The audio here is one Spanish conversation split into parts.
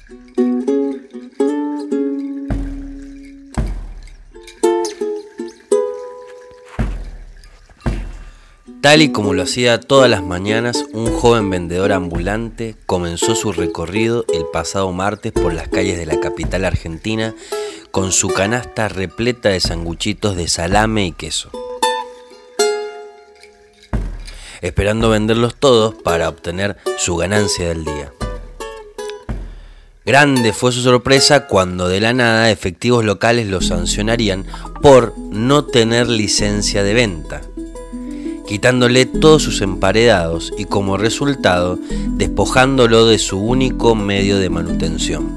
Tal y como lo hacía todas las mañanas, un joven vendedor ambulante comenzó su recorrido el pasado martes por las calles de la capital argentina con su canasta repleta de sanguchitos de salame y queso, esperando venderlos todos para obtener su ganancia del día. Grande fue su sorpresa cuando de la nada efectivos locales lo sancionarían por no tener licencia de venta, quitándole todos sus emparedados y como resultado despojándolo de su único medio de manutención.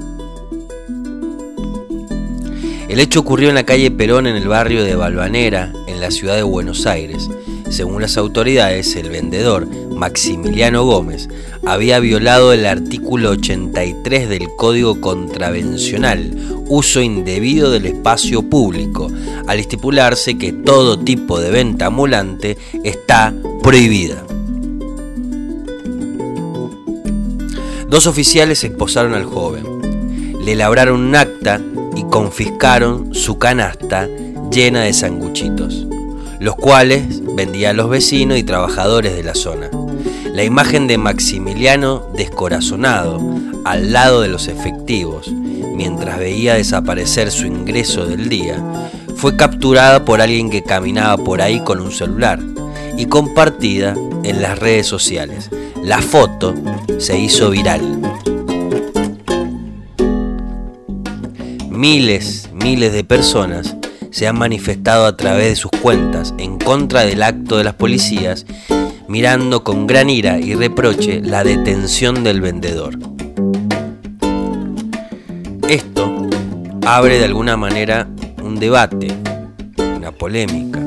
El hecho ocurrió en la calle Perón, en el barrio de Balvanera, en la ciudad de Buenos Aires. Según las autoridades, el vendedor, Maximiliano Gómez, había violado el artículo 83 del Código Contravencional, uso indebido del espacio público, al estipularse que todo tipo de venta ambulante está prohibida. Dos oficiales esposaron al joven, le labraron un acta y confiscaron su canasta llena de sanguchitos, los cuales vendía a los vecinos y trabajadores de la zona. La imagen de Maximiliano descorazonado al lado de los efectivos, mientras veía desaparecer su ingreso del día, fue capturada por alguien que caminaba por ahí con un celular y compartida en las redes sociales. La foto se hizo viral. Miles de personas se han manifestado a través de sus cuentas en contra del acto de las policías, mirando con gran ira y reproche la detención del vendedor. Esto abre de alguna manera un debate, una polémica.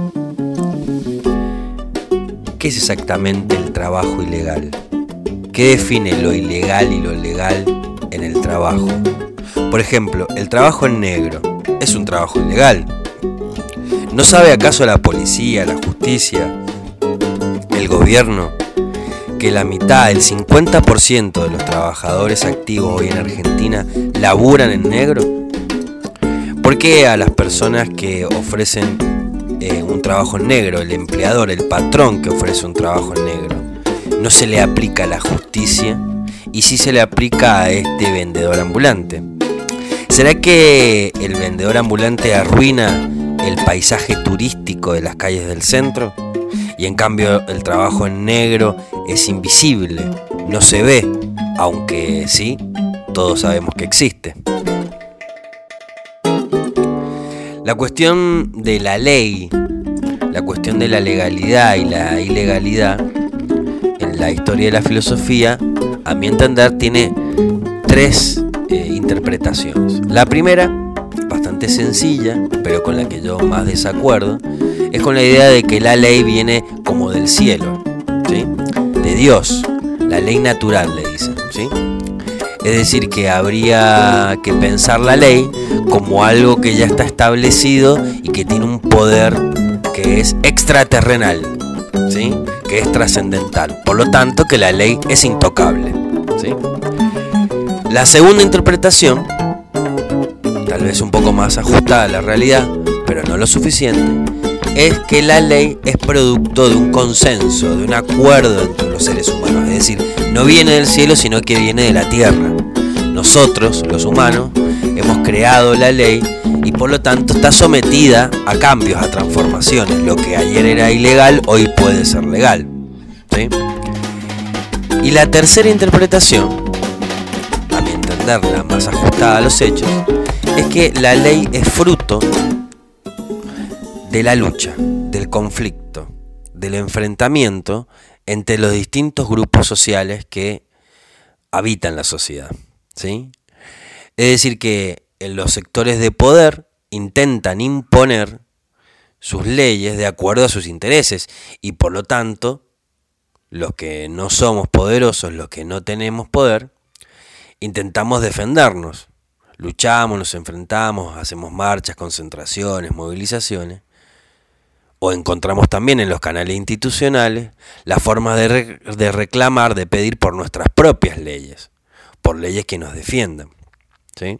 ¿Qué es exactamente el trabajo ilegal? ¿Qué define lo ilegal y lo legal en el trabajo? Por ejemplo, el trabajo en negro es un trabajo ilegal. ¿No sabe acaso la policía, la justicia, el gobierno, que la mitad, el 50% de los trabajadores activos hoy en Argentina laburan en negro? ¿Por qué a las personas que ofrecen un trabajo en negro, el empleador, el patrón que ofrece un trabajo en negro, no se le aplica la justicia y sí se le aplica a este vendedor ambulante? ¿Será que el vendedor ambulante arruina el paisaje turístico de las calles del centro? Y en cambio el trabajo en negro es invisible, no se ve, aunque sí, todos sabemos que existe. La cuestión de la ley, la cuestión de la legalidad y la ilegalidad en la historia de la filosofía, a mi entender, tiene tres interpretaciones. La primera, bastante sencilla, pero con la que yo más desacuerdo, es con la idea de que la ley viene como del cielo, ¿sí? De Dios, la ley natural le dicen, ¿sí? Es decir, que habría que pensar la ley como algo que ya está establecido y que tiene un poder que es extraterrenal, ¿sí? Que es trascendental. Por lo tanto, que la ley es intocable, ¿sí? La segunda interpretación, tal vez un poco más ajustada a la realidad, pero no lo suficiente, es que la ley es producto de un consenso, de un acuerdo entre los seres humanos. Es decir, no viene del cielo, sino que viene de la tierra. Nosotros, los humanos, hemos creado la ley y por lo tanto está sometida a cambios, a transformaciones. Lo que ayer era ilegal, hoy puede ser legal, ¿sí? Y la tercera interpretación, a mi entender la más ajustada a los hechos, es que la ley es fruto de la lucha, del conflicto, del enfrentamiento entre los distintos grupos sociales que habitan la sociedad, ¿sí? Es decir, que en los sectores de poder intentan imponer sus leyes de acuerdo a sus intereses y por lo tanto los que no somos poderosos, los que no tenemos poder, intentamos defendernos, luchamos, nos enfrentamos, hacemos marchas, concentraciones, movilizaciones, o encontramos también en los canales institucionales las formas de reclamar, de pedir por nuestras propias leyes, por leyes que nos defiendan, ¿sí?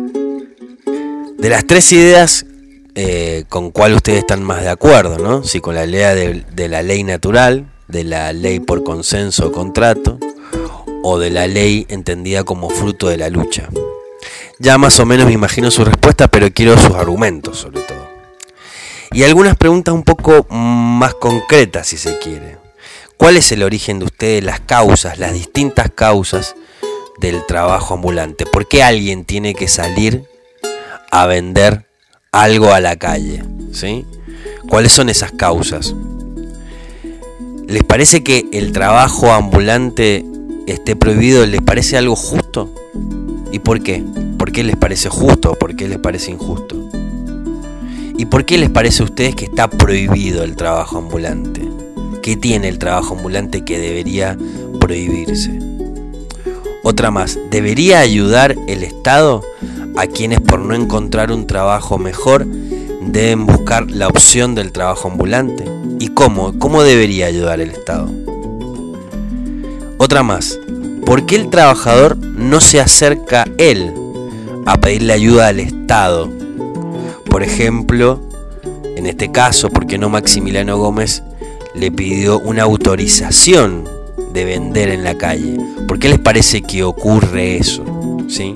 De las tres ideas, ¿con cuál ustedes están más de acuerdo, ¿no? Si con la idea de la ley natural, de la ley por consenso o contrato, o de la ley entendida como fruto de la lucha. Ya más o menos me imagino su respuesta, pero quiero sus argumentos sobre todo. Y algunas preguntas un poco más concretas, si se quiere. ¿Cuál es el origen de ustedes, las causas, las distintas causas del trabajo ambulante? ¿Por qué alguien tiene que salir a vender algo a la calle? ¿Sí? ¿Cuáles son esas causas? ¿Les parece que el trabajo ambulante esté prohibido? ¿Les parece algo justo? ¿Y por qué? ¿Por qué les parece justo o por qué les parece injusto? ¿Y por qué les parece a ustedes que está prohibido el trabajo ambulante? ¿Qué tiene el trabajo ambulante que debería prohibirse? Otra más, ¿debería ayudar el Estado a quienes por no encontrar un trabajo mejor deben buscar la opción del trabajo ambulante? ¿Y cómo? ¿Cómo debería ayudar el Estado? Otra más, ¿por qué el trabajador no se acerca él a pedirle ayuda al Estado? Por ejemplo, en este caso, ¿por qué no Maximiliano Gómez le pidió una autorización de vender en la calle? ¿Por qué les parece que ocurre eso? ¿Sí?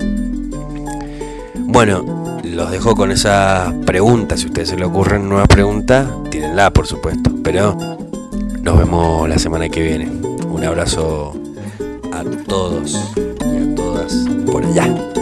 Bueno, los dejo con esas preguntas. Si a ustedes se les ocurren nuevas preguntas, tírenla, por supuesto. Pero nos vemos la semana que viene. Un abrazo a todos y a todas por allá.